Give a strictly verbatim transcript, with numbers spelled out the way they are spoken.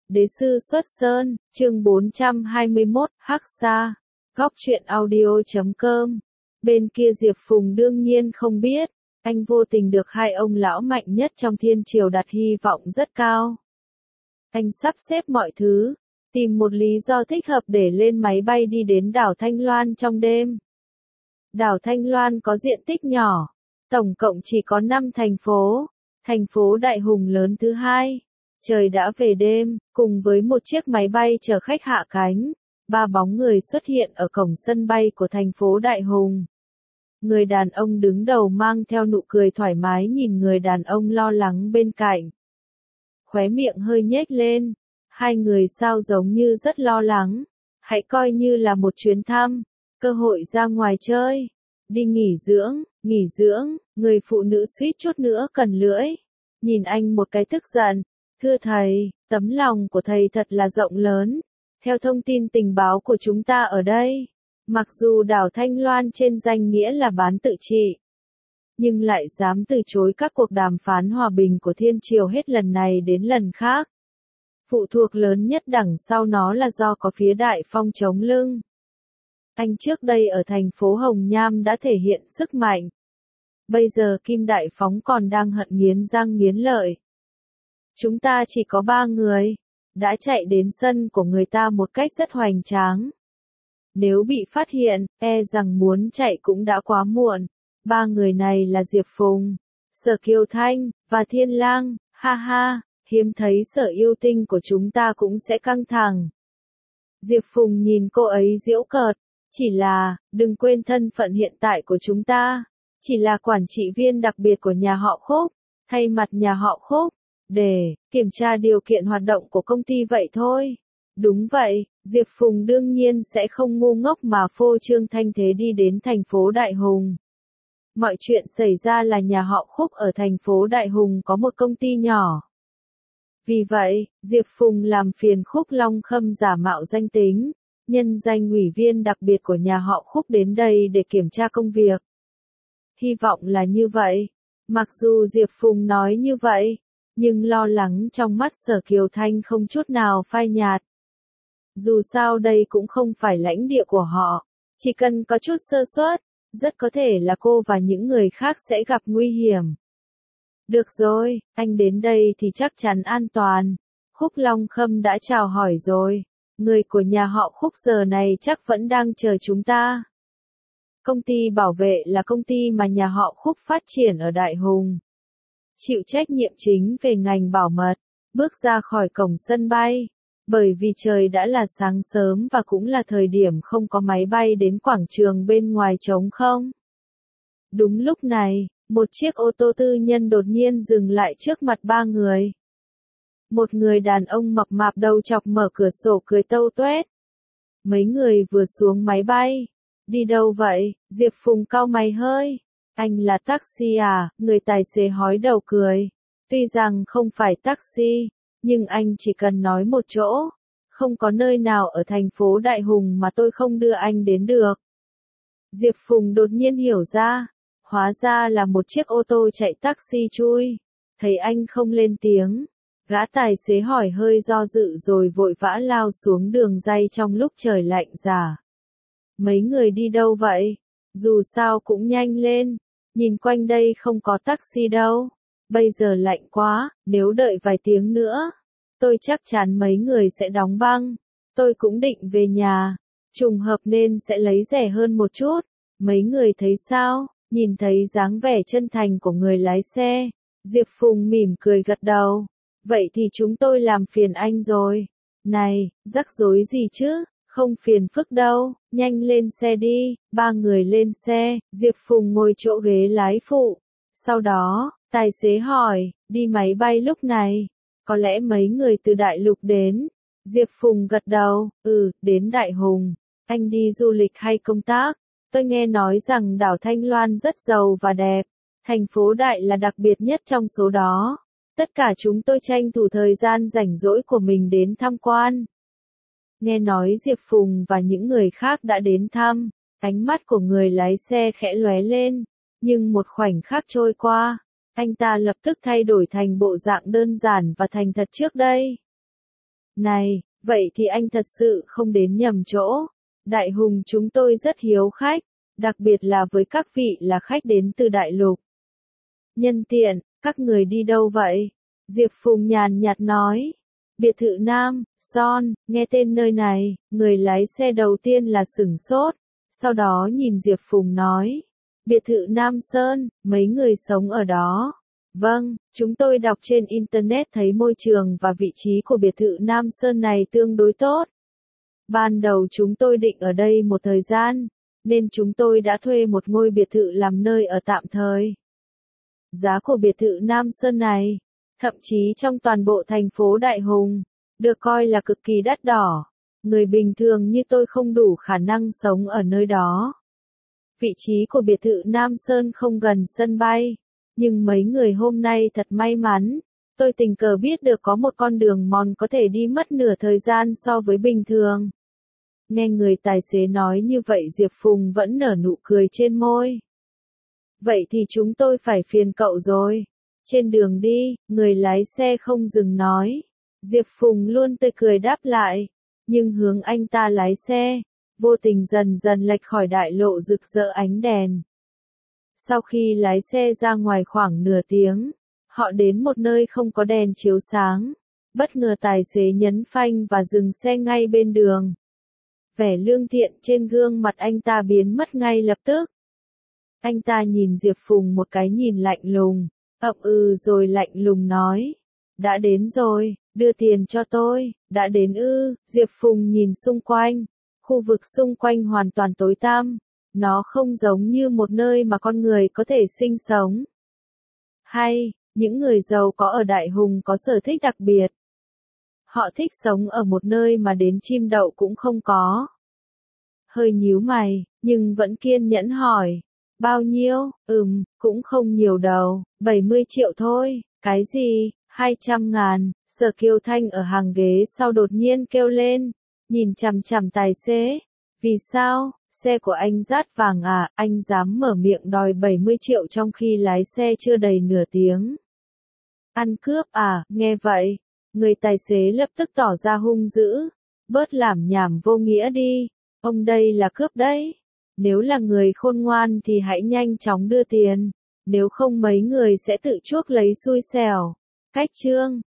Đế sư xuất sơn, chương bốn trăm hai mươi mốt, Hắc Sa, góc truyện audio chấm com. Bên kia Diệp Phùng đương nhiên không biết, anh vô tình được hai ông lão mạnh nhất trong thiên triều đặt hy vọng rất cao. Anh sắp xếp mọi thứ, tìm một lý do thích hợp để lên máy bay đi đến đảo Thanh Loan trong đêm. Đảo Thanh Loan có diện tích nhỏ, tổng cộng chỉ có năm thành phố, thành phố Đại Hùng lớn thứ hai. Trời đã về đêm, cùng với một chiếc máy bay chở khách hạ cánh, ba bóng người xuất hiện ở cổng sân bay của thành phố Đại Hùng. Người đàn ông đứng đầu mang theo nụ cười thoải mái nhìn người đàn ông lo lắng bên cạnh. Khóe miệng hơi nhếch lên, hai người sao giống như rất lo lắng, hãy coi như là một chuyến thăm, cơ hội ra ngoài chơi, đi nghỉ dưỡng, nghỉ dưỡng, người phụ nữ suýt chút nữa cần lưỡi, nhìn anh một cái tức giận. Thưa thầy, tấm lòng của thầy thật là rộng lớn. Theo thông tin tình báo của chúng ta ở đây, mặc dù đảo Thanh Loan trên danh nghĩa là bán tự trị, nhưng lại dám từ chối các cuộc đàm phán hòa bình của thiên triều hết lần này đến lần khác. Phụ thuộc lớn nhất đằng sau nó là do có phía Đại Phong chống lưng. Anh trước đây ở thành phố Hồng Nham đã thể hiện sức mạnh. Bây giờ Kim Đại Phóng còn đang hận nghiến răng nghiến lợi. Chúng ta chỉ có ba người, đã chạy đến sân của người ta một cách rất hoành tráng. Nếu bị phát hiện, e rằng muốn chạy cũng đã quá muộn. Ba người này là Diệp Phùng, Sở Kiều Thanh, và Thiên Lang, ha ha, hiếm thấy Sở Yêu Tinh của chúng ta cũng sẽ căng thẳng. Diệp Phùng nhìn cô ấy giễu cợt, chỉ là, đừng quên thân phận hiện tại của chúng ta, chỉ là quản trị viên đặc biệt của nhà họ Khúc, thay mặt nhà họ Khúc. Để kiểm tra điều kiện hoạt động của công ty vậy thôi. Đúng vậy, Diệp Phùng đương nhiên sẽ không ngu ngốc mà phô trương thanh thế đi đến thành phố Đại Hùng. Mọi chuyện xảy ra là nhà họ Khúc ở thành phố Đại Hùng có một công ty nhỏ. Vì vậy, Diệp Phùng làm phiền Khúc Long Khâm giả mạo danh tính, nhân danh ủy viên đặc biệt của nhà họ Khúc đến đây để kiểm tra công việc. Hy vọng là như vậy. Mặc dù Diệp Phùng nói như vậy, nhưng lo lắng trong mắt Sở Kiều Thanh không chút nào phai nhạt. Dù sao đây cũng không phải lãnh địa của họ, chỉ cần có chút sơ suất, rất có thể là cô và những người khác sẽ gặp nguy hiểm. Được rồi, anh đến đây thì chắc chắn an toàn. Khúc Long Khâm đã chào hỏi rồi, người của nhà họ Khúc giờ này chắc vẫn đang chờ chúng ta. Công ty bảo vệ là công ty mà nhà họ Khúc phát triển ở Đại Hùng, chịu trách nhiệm chính về ngành bảo mật. Bước ra khỏi cổng sân bay, bởi vì trời đã là sáng sớm và cũng là thời điểm không có máy bay đến quảng trường bên ngoài trống không. Đúng lúc này, một chiếc ô tô tư nhân đột nhiên dừng lại trước mặt ba người. Một người đàn ông mập mạp đầu chọc mở cửa sổ cười tâu tuét. Mấy người vừa xuống máy bay. Đi đâu vậy? Diệp Phùng cau mày hơi. Anh là taxi à? Người tài xế hói đầu cười. Tuy rằng không phải taxi, nhưng anh chỉ cần nói một chỗ. Không có nơi nào ở thành phố Đại Hùng mà tôi không đưa anh đến được. Diệp Phùng đột nhiên hiểu ra. Hóa ra là một chiếc ô tô chạy taxi chui. Thấy anh không lên tiếng, gã tài xế hỏi hơi do dự rồi vội vã lao xuống đường ray trong lúc trời lạnh giá. Mấy người đi đâu vậy? Dù sao cũng nhanh lên. Nhìn quanh đây không có taxi đâu. Bây giờ lạnh quá, nếu đợi vài tiếng nữa, tôi chắc chắn mấy người sẽ đóng băng. Tôi cũng định về nhà. Trùng hợp nên sẽ lấy rẻ hơn một chút. Mấy người thấy sao? Nhìn thấy dáng vẻ chân thành của người lái xe, Diệp Phùng mỉm cười gật đầu. Vậy thì chúng tôi làm phiền anh rồi. Này, rắc rối gì chứ? Không phiền phức đâu, nhanh lên xe đi. Ba người lên xe, Diệp Phùng ngồi chỗ ghế lái phụ. Sau đó, tài xế hỏi, đi máy bay lúc này, có lẽ mấy người từ Đại Lục đến. Diệp Phùng gật đầu, ừ, đến Đại Hùng. Anh đi du lịch hay công tác? Tôi nghe nói rằng đảo Thanh Loan rất giàu và đẹp. Thành phố Đại là đặc biệt nhất trong số đó. Tất cả chúng tôi tranh thủ thời gian rảnh rỗi của mình đến tham quan. Nghe nói Diệp Phùng và những người khác đã đến thăm, ánh mắt của người lái xe khẽ lóe lên, nhưng một khoảnh khắc trôi qua, anh ta lập tức thay đổi thành bộ dạng đơn giản và thành thật trước đây. Này, vậy thì anh thật sự không đến nhầm chỗ. Đại Hùng chúng tôi rất hiếu khách, đặc biệt là với các vị là khách đến từ đại lục. Nhân tiện, các người đi đâu vậy? Diệp Phùng nhàn nhạt nói. Biệt thự Nam, Son, nghe tên nơi này, người lái xe đầu tiên là sửng sốt, sau đó nhìn Diệp Phùng nói. Biệt thự Nam Sơn, mấy người sống ở đó. Vâng, chúng tôi đọc trên Internet thấy môi trường và vị trí của biệt thự Nam Sơn này tương đối tốt. Ban đầu chúng tôi định ở đây một thời gian, nên chúng tôi đã thuê một ngôi biệt thự làm nơi ở tạm thời. Giá của biệt thự Nam Sơn này, thậm chí trong toàn bộ thành phố Đại Hùng, được coi là cực kỳ đắt đỏ. Người bình thường như tôi không đủ khả năng sống ở nơi đó. Vị trí của biệt thự Nam Sơn không gần sân bay, nhưng mấy người hôm nay thật may mắn. Tôi tình cờ biết được có một con đường mòn có thể đi mất nửa thời gian so với bình thường. Nghe người tài xế nói như vậy Diệp Phùng vẫn nở nụ cười trên môi. Vậy thì chúng tôi phải phiền cậu rồi. Trên đường đi, người lái xe không dừng nói. Diệp Phùng luôn tươi cười đáp lại, nhưng hướng anh ta lái xe, vô tình dần dần lệch khỏi đại lộ rực rỡ ánh đèn. Sau khi lái xe ra ngoài khoảng nửa tiếng, họ đến một nơi không có đèn chiếu sáng. Bất ngờ tài xế nhấn phanh và dừng xe ngay bên đường. Vẻ lương thiện trên gương mặt anh ta biến mất ngay lập tức. Anh ta nhìn Diệp Phùng một cái nhìn lạnh lùng, ậm ừ rồi lạnh lùng nói. Đã đến rồi, đưa tiền cho tôi, đã đến ư, Diệp Phùng nhìn xung quanh. Khu vực xung quanh hoàn toàn tối tăm, nó không giống như một nơi mà con người có thể sinh sống. Hay, những người giàu có ở Đại Hùng có sở thích đặc biệt. Họ thích sống ở một nơi mà đến chim đậu cũng không có. Hơi nhíu mày, nhưng vẫn kiên nhẫn hỏi. Bao nhiêu? Ừm, cũng không nhiều đâu, bảy mươi triệu thôi. Cái gì? hai trăm ngàn. Sở Kiều Thanh ở hàng ghế sau đột nhiên kêu lên, nhìn chằm chằm tài xế. Vì sao? Xe của anh rát vàng à? Anh dám mở miệng đòi bảy mươi triệu trong khi lái xe chưa đầy nửa tiếng. Ăn cướp à? Nghe vậy, người tài xế lập tức tỏ ra hung dữ. Bớt lảm nhảm vô nghĩa đi. Ông đây là cướp đấy. Nếu là người khôn ngoan thì hãy nhanh chóng đưa tiền. Nếu không mấy người sẽ tự chuốc lấy xui xẻo. Cách chương